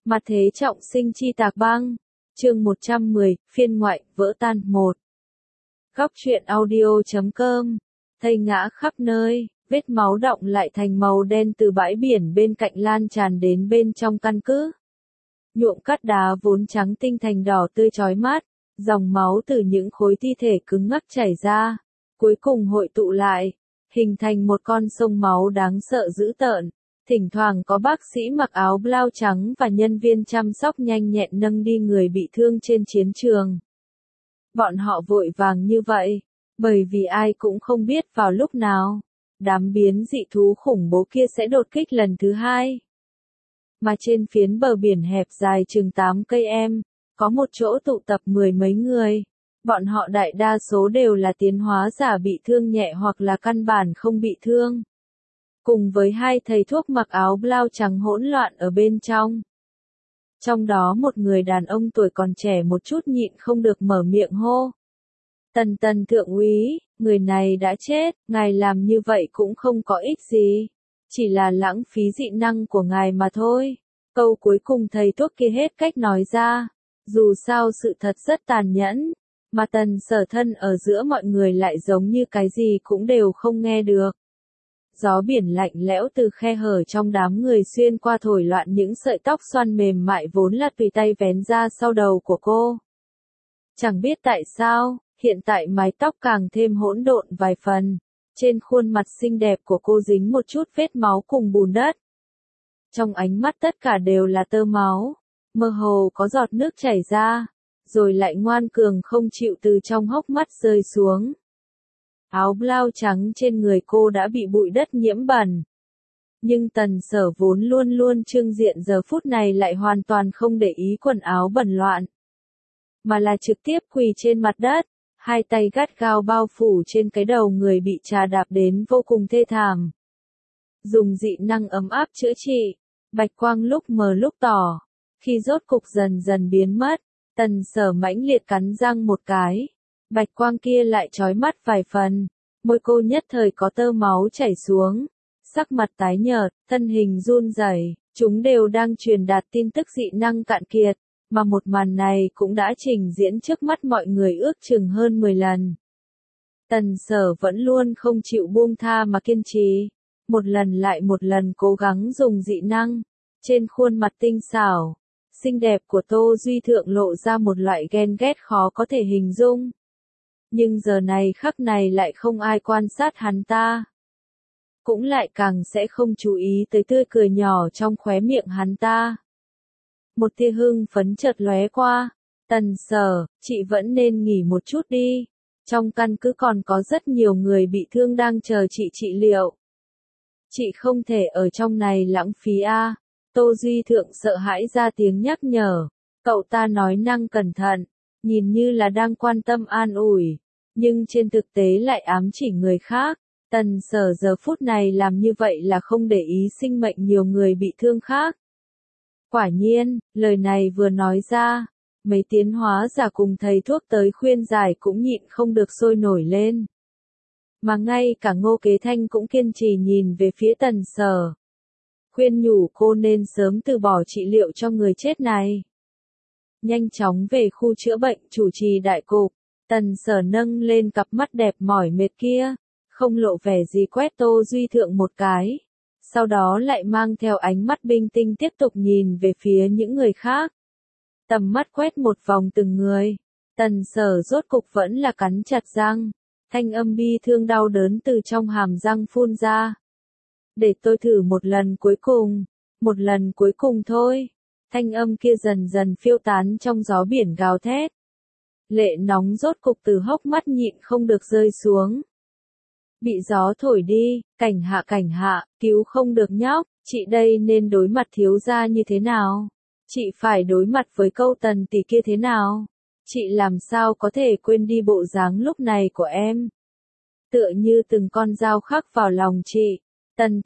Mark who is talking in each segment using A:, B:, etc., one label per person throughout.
A: Mặt thế trọng sinh chi tạc băng. Chương 110, phiên ngoại, vỡ tan 1. Góc truyện audio.com. Thây ngã khắp nơi, vết máu đọng lại thành màu đen từ bãi biển bên cạnh lan tràn đến bên trong căn cứ. Nhuộm cát đá vốn trắng tinh thành đỏ tươi chói mắt, dòng máu từ những khối thi thể cứng ngắc chảy ra, cuối cùng hội tụ lại, hình thành một con sông máu đáng sợ dữ tợn. Thỉnh thoảng có bác sĩ mặc áo blau trắng và nhân viên chăm sóc nhanh nhẹn nâng đi người bị thương trên chiến trường. Bọn họ vội vàng như vậy, bởi vì ai cũng không biết vào lúc nào, đám biến dị thú khủng bố kia sẽ đột kích lần thứ hai. Mà trên phiến bờ biển hẹp dài chừng 8 cây em, có một chỗ tụ tập 10 mấy người. Bọn họ đại đa số đều là tiến hóa giả bị thương nhẹ hoặc là căn bản không bị thương. Cùng với hai thầy thuốc mặc áo blau trắng hỗn loạn ở bên trong. Trong đó một người đàn ông tuổi còn trẻ một chút nhịn không được mở miệng hô. Tần thượng úy, người này đã chết, ngài làm như vậy cũng không có ích gì. Chỉ là lãng phí dị năng của ngài mà thôi. Câu cuối cùng thầy thuốc kia hết cách nói ra. Dù sao sự thật rất tàn nhẫn, mà Tần Sở thân ở giữa mọi người lại giống như cái gì cũng đều không nghe được. Gió biển lạnh lẽo từ khe hở trong đám người xuyên qua thổi loạn những sợi tóc xoăn mềm mại vốn là tùy tay vén ra sau đầu của cô. Chẳng biết tại sao, hiện tại mái tóc càng thêm hỗn độn vài phần. Trên khuôn mặt xinh đẹp của cô dính một chút vết máu cùng bùn đất. Trong ánh mắt tất cả đều là tơ máu, mơ hồ có giọt nước chảy ra, rồi lại ngoan cường không chịu từ trong hốc mắt rơi xuống. Áo blau trắng trên người cô đã bị bụi đất nhiễm bẩn. Nhưng Tần Sở vốn luôn luôn trưng diện giờ phút này lại hoàn toàn không để ý quần áo bẩn loạn. Mà là trực tiếp quỳ trên mặt đất, hai tay gắt gao bao phủ trên cái đầu người bị trà đạp đến vô cùng thê thảm. Dùng dị năng ấm áp chữa trị, bạch quang lúc mờ lúc tỏ. Khi rốt cục dần dần biến mất, Tần Sở mãnh liệt cắn răng một cái. Bạch quang kia lại chói mắt vài phần, môi cô nhất thời có tơ máu chảy xuống, sắc mặt tái nhợt, thân hình run rẩy, chúng đều đang truyền đạt tin tức dị năng cạn kiệt, mà một màn này cũng đã trình diễn trước mắt mọi người ước chừng hơn 10 lần. Tần Sở vẫn luôn không chịu buông tha mà kiên trì, một lần lại một lần cố gắng dùng dị năng, trên khuôn mặt tinh xảo, xinh đẹp của Tô Duy Thượng lộ ra một loại ghen ghét khó có thể hình dung. Nhưng giờ này khắc này lại không ai quan sát hắn ta. Cũng lại càng sẽ không chú ý tới tươi cười nhỏ trong khóe miệng hắn ta. Một tia hưng phấn chợt lóe qua. Tần Sở, chị vẫn nên nghỉ một chút đi. Trong căn cứ còn có rất nhiều người bị thương đang chờ chị trị liệu. Chị không thể ở trong này lãng phí a. Tô Duy Thượng sợ hãi ra tiếng nhắc nhở. Cậu ta nói năng cẩn thận, nhìn như là đang quan tâm an ủi. Nhưng trên thực tế lại ám chỉ người khác. Tần Sở giờ phút này làm như vậy là không để ý sinh mệnh nhiều người bị thương khác. Quả nhiên, lời này vừa nói ra, mấy tiến hóa giả cùng thầy thuốc tới khuyên giải cũng nhịn không được sôi nổi lên. Mà ngay cả Ngô Kế Thanh cũng kiên trì nhìn về phía Tần Sở. Khuyên nhủ cô nên sớm từ bỏ trị liệu cho người chết này. Nhanh chóng về khu chữa bệnh chủ trì đại cục. Tần Sở nâng lên cặp mắt đẹp mỏi mệt kia, không lộ vẻ gì quét Tô Duy Thượng một cái. Sau đó lại mang theo ánh mắt bình tĩnh tiếp tục nhìn về phía những người khác. Tầm mắt quét một vòng từng người. Tần Sở rốt cục vẫn là cắn chặt răng. Thanh âm bi thương đau đớn từ trong hàm răng phun ra. Để tôi thử một lần cuối cùng thôi. Thanh âm kia dần dần phiêu tán trong gió biển gào thét. Lệ nóng rốt cục từ hốc mắt nhịn không được rơi xuống. Bị gió thổi đi, cảnh hạ, cứu không được nhóc, chị đây nên đối mặt thiếu gia như thế nào? Chị phải đối mặt với câu Tần tỷ kia thế nào? Chị làm sao có thể quên đi bộ dáng lúc này của em? Tựa như từng con dao khắc vào lòng chị. Tần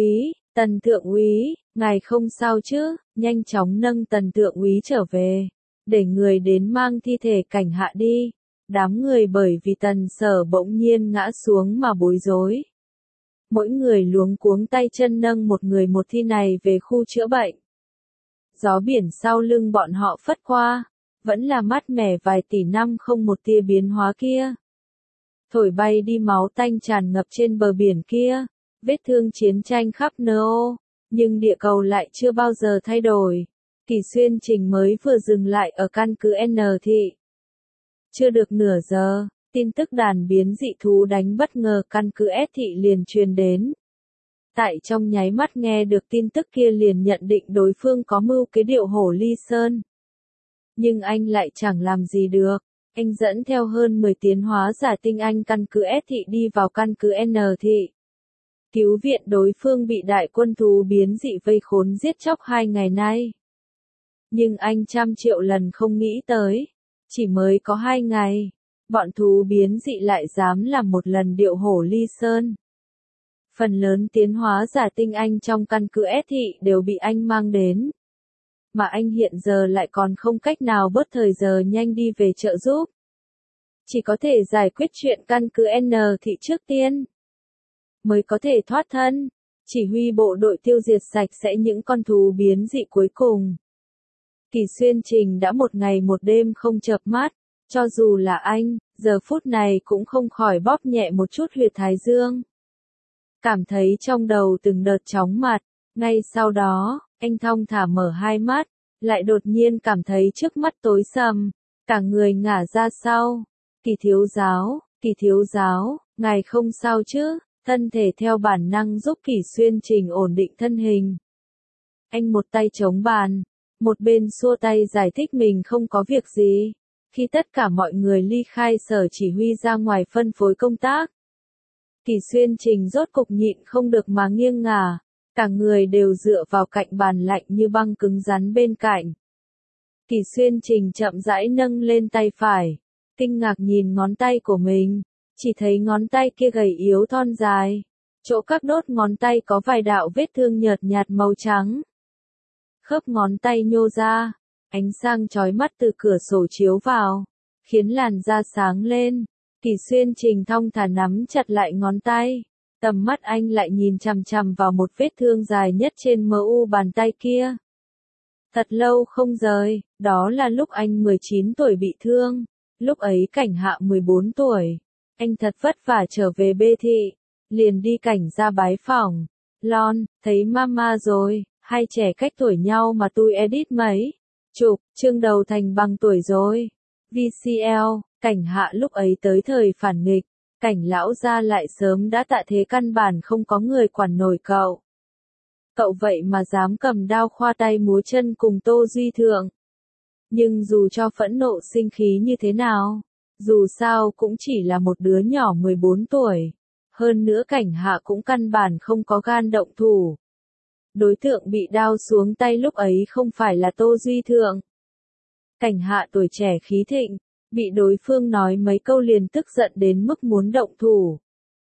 A: thượng úy, ngài không sao chứ? Nhanh chóng nâng Tần thượng úy trở về. Để người đến mang thi thể cảnh hạ đi. Đám người bởi vì Tần Sở bỗng nhiên ngã xuống mà bối rối. Mỗi người luống cuống tay chân nâng một người một thi này về khu chữa bệnh. Gió biển sau lưng bọn họ phất qua, vẫn là mát mẻ vài tỷ năm không một tia biến hóa kia. Thổi bay đi máu tanh tràn ngập trên bờ biển kia, vết thương chiến tranh khắp nơi ô, nhưng địa cầu lại chưa bao giờ thay đổi. Kỳ Xuyên Trình mới vừa dừng lại ở căn cứ N thị. Chưa được nửa giờ, tin tức đàn biến dị thú đánh bất ngờ căn cứ S thị liền truyền đến. Tại trong nháy mắt nghe được tin tức kia liền nhận định đối phương có mưu kế điệu hổ ly sơn. Nhưng anh lại chẳng làm gì được. Anh dẫn theo hơn 10 tiến hóa giả tinh anh căn cứ S thị đi vào căn cứ N thị. Cứu viện đối phương bị đại quân thú biến dị vây khốn giết chóc 2 ngày nay. Nhưng anh trăm triệu lần không nghĩ tới. Chỉ mới có 2 ngày, bọn thú biến dị lại dám làm một lần điệu hổ ly sơn. Phần lớn tiến hóa giả tinh anh trong căn cứ S thị đều bị anh mang đến. Mà anh hiện giờ lại còn không cách nào bớt thời giờ nhanh đi về trợ giúp. Chỉ có thể giải quyết chuyện căn cứ N thị trước tiên. Mới có thể thoát thân. Chỉ huy bộ đội tiêu diệt sạch sẽ những con thú biến dị cuối cùng. Kỳ Xuyên Trình đã một ngày một đêm không chợp mắt. Cho dù là anh, giờ phút này cũng không khỏi bóp nhẹ một chút huyệt thái dương. Cảm thấy trong đầu từng đợt chóng mặt. Ngay sau đó, anh thong thả mở hai mắt, lại đột nhiên cảm thấy trước mắt tối sầm, cả người ngả ra sau. Kỳ thiếu giáo, ngài không sao chứ? Thân thể theo bản năng giúp Kỳ Xuyên Trình ổn định thân hình. Anh một tay chống bàn, một bên xua tay giải thích mình không có việc gì. Khi tất cả mọi người ly khai sở chỉ huy ra ngoài phân phối công tác, Kỳ Xuyên Trình rốt cục nhịn không được mà nghiêng ngả, cả người đều dựa vào cạnh bàn lạnh như băng cứng rắn bên cạnh. Kỳ Xuyên Trình chậm rãi nâng lên tay phải, kinh ngạc nhìn ngón tay của mình, chỉ thấy ngón tay kia gầy yếu thon dài, chỗ các đốt ngón tay có vài đạo vết thương nhợt nhạt màu trắng. Khớp ngón tay nhô ra, ánh sáng chói mắt từ cửa sổ chiếu vào, khiến làn da sáng lên. Kỳ Xuyên Trình thong thả nắm chặt lại ngón tay, tầm mắt anh lại nhìn chằm chằm vào một vết thương dài nhất trên mu bàn tay kia. Thật lâu không rời, đó là lúc anh 19 tuổi bị thương, lúc ấy Cảnh Hạ 14 tuổi. Anh thật vất vả trở về B thị, liền đi Cảnh ra bái phỏng. Lon, thấy mama rồi, hai trẻ cách tuổi nhau mà tôi edit mấy chục chương đầu thành bằng tuổi rồi. VCL, Cảnh Hạ lúc ấy tới thời phản nghịch, Cảnh lão gia lại sớm đã tạ thế căn bản không có người quản nổi cậu. Cậu vậy mà dám cầm đao khoa tay múa chân cùng Tô Duy Thượng. Nhưng dù cho phẫn nộ sinh khí như thế nào, dù sao cũng chỉ là một đứa nhỏ 14 tuổi. Hơn nữa Cảnh Hạ cũng căn bản không có gan động thủ. Đối tượng bị đao xuống tay lúc ấy không phải là Tô Duy Thượng. Cảnh Hạ tuổi trẻ khí thịnh, bị đối phương nói mấy câu liền tức giận đến mức muốn động thủ.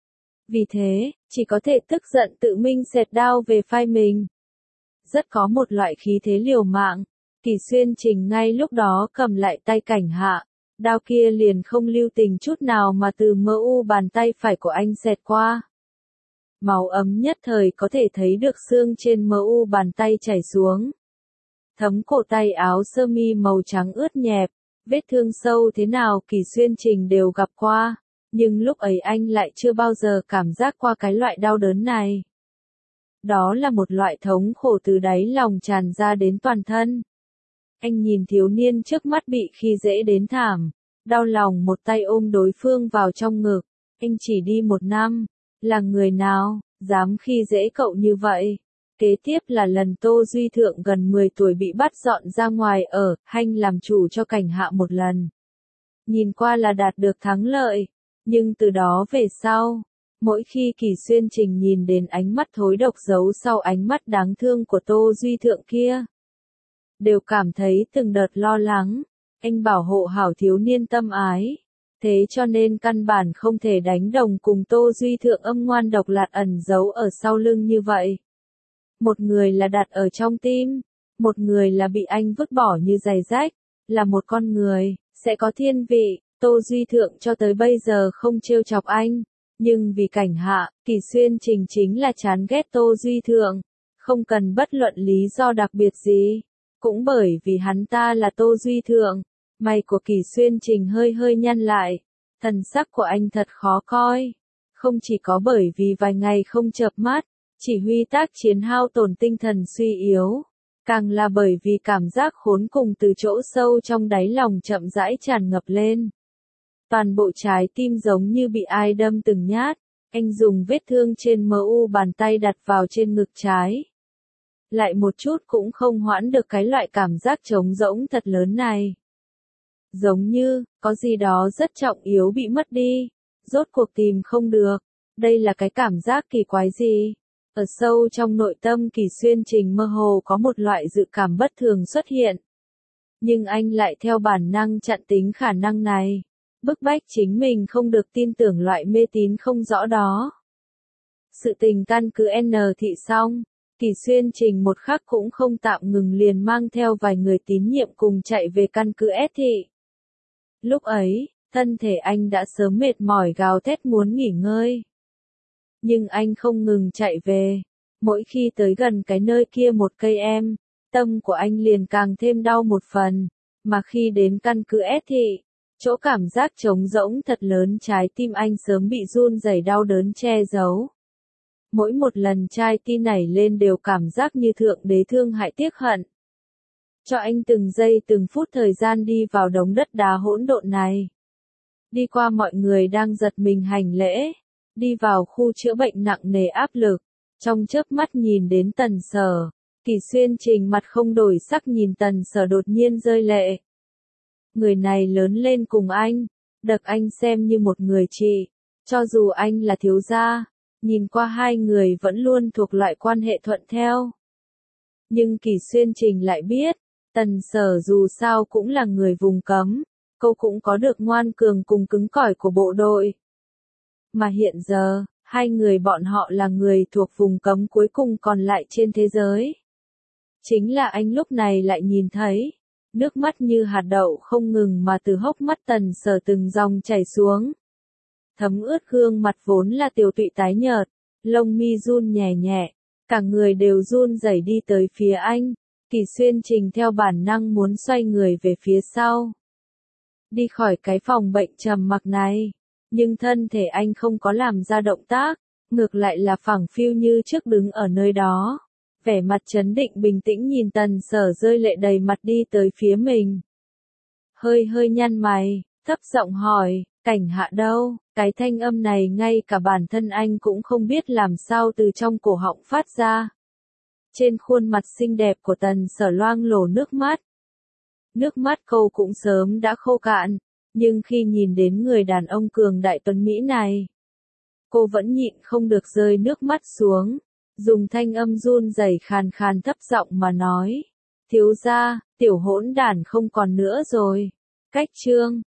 A: Vì thế, chỉ có thể tức giận tự mình xẹt đao về vai mình. Rất có một loại khí thế liều mạng. Kỳ Xuyên Trình ngay lúc đó cầm lại tay Cảnh Hạ, đao kia liền không lưu tình chút nào mà từ mu bàn tay phải của anh xẹt qua. Máu ấm nhất thời có thể thấy được xương trên mu bàn tay chảy xuống. Thấm cổ tay áo sơ mi màu trắng ướt nhẹp, vết thương sâu thế nào Kỳ Xuyên Trình đều gặp qua, nhưng lúc ấy anh lại chưa bao giờ cảm giác qua cái loại đau đớn này. Đó là một loại thống khổ từ đáy lòng tràn ra đến toàn thân. Anh nhìn thiếu niên trước mắt bị khi dễ đến thảm, đau lòng một tay ôm đối phương vào trong ngực. Anh chỉ đi 1 năm, là người nào dám khi dễ cậu như vậy? Kế tiếp là lần Tô Duy Thượng gần 10 tuổi bị bắt dọn ra ngoài ở, Hanh làm chủ cho Cảnh Hạ một lần. Nhìn qua là đạt được thắng lợi, nhưng từ đó về sau, mỗi khi Kỳ Xuyên Trình nhìn đến ánh mắt thối độc giấu sau ánh mắt đáng thương của Tô Duy Thượng kia, đều cảm thấy từng đợt lo lắng. Anh bảo hộ hảo thiếu niên tâm ái, thế cho nên căn bản không thể đánh đồng cùng Tô Duy Thượng âm ngoan độc lạt ẩn giấu ở sau lưng như vậy. Một người là đặt ở trong tim, một người là bị anh vứt bỏ như giày rách, là một con người, sẽ có thiên vị. Tô Duy Thượng cho tới bây giờ không trêu chọc anh, nhưng vì Cảnh Hạ, Kỳ Xuyên Trình chính là chán ghét Tô Duy Thượng, không cần bất luận lý do đặc biệt gì. Cũng bởi vì hắn ta là Tô Duy Thượng, mày của Kỷ Xuyên Trình hơi hơi nhăn lại, thần sắc của anh thật khó coi. Không chỉ có bởi vì vài ngày không chợp mắt, chỉ huy tác chiến hao tổn tinh thần suy yếu, càng là bởi vì cảm giác khốn cùng từ chỗ sâu trong đáy lòng chậm rãi tràn ngập lên. Toàn bộ trái tim giống như bị ai đâm từng nhát, anh dùng vết thương trên mu bàn tay đặt vào trên ngực trái. Lại một chút cũng không hoãn được cái loại cảm giác trống rỗng thật lớn này. Giống như, có gì đó rất trọng yếu bị mất đi, rốt cuộc tìm không được. Đây là cái cảm giác kỳ quái gì? Ở sâu trong nội tâm Kỷ Xuyên Trình mơ hồ có một loại dự cảm bất thường xuất hiện. Nhưng anh lại theo bản năng chặn tính khả năng này, bức bách chính mình không được tin tưởng loại mê tín không rõ đó. Sự tình căn cứ N thị xong, Kỷ Xuyên Trình một khắc cũng không tạm ngừng liền mang theo vài người tín nhiệm cùng chạy về căn cứ S thị. Lúc ấy, thân thể anh đã sớm mệt mỏi gào thét muốn nghỉ ngơi. Nhưng anh không ngừng chạy về. Mỗi khi tới gần cái nơi kia một cây em, tâm của anh liền càng thêm đau một phần. Mà khi đến căn cứ S thị, chỗ cảm giác trống rỗng thật lớn trái tim anh sớm bị run rẩy đau đớn che giấu. Mỗi một lần trái tim nảy lên đều cảm giác như thượng đế thương hại tiếc hận. Cho anh từng giây từng phút thời gian đi vào đống đất đá hỗn độn này. Đi qua mọi người đang giật mình hành lễ. Đi vào khu chữa bệnh nặng nề áp lực. Trong chớp mắt nhìn đến Tần Sở. Kỷ Xuyên Trình mặt không đổi sắc nhìn Tần Sở đột nhiên rơi lệ. Người này lớn lên cùng anh. Được anh xem như một người chị. Cho dù anh là thiếu gia. Nhìn qua hai người vẫn luôn thuộc loại quan hệ thuận theo. Nhưng Kỷ Xuyên Trình lại biết. Tần Sở dù sao cũng là người vùng cấm, cô cũng có được ngoan cường cùng cứng cỏi của bộ đội. Mà hiện giờ, hai người bọn họ là người thuộc vùng cấm cuối cùng còn lại trên thế giới. Chính là anh lúc này lại nhìn thấy, nước mắt như hạt đậu không ngừng mà từ hốc mắt Tần Sở từng dòng chảy xuống. Thấm ướt gương mặt vốn là tiều tụy tái nhợt, lông mi run nhẹ nhẹ, cả người đều run rẩy đi tới phía anh. Kỷ Xuyên Trình theo bản năng muốn xoay người về phía sau. Đi khỏi cái phòng bệnh trầm mặc này. Nhưng thân thể anh không có làm ra động tác. Ngược lại là phẳng phiu như trước đứng ở nơi đó. Vẻ mặt trấn định bình tĩnh nhìn Tần Sở rơi lệ đầy mặt đi tới phía mình. Hơi hơi nhăn mày, thấp giọng hỏi, Cảnh Hạ đâu? Cái thanh âm này ngay cả bản thân anh cũng không biết làm sao từ trong cổ họng phát ra. Trên khuôn mặt xinh đẹp của Tần Sở loang lổ nước mắt. Nước mắt cô cũng sớm đã khô cạn, nhưng khi nhìn đến người đàn ông cường đại tuấn Mỹ này, cô vẫn nhịn không được rơi nước mắt xuống, dùng thanh âm run rẩy khàn khàn thấp giọng mà nói, thiếu gia, tiểu hỗn đản không còn nữa rồi. Cách chương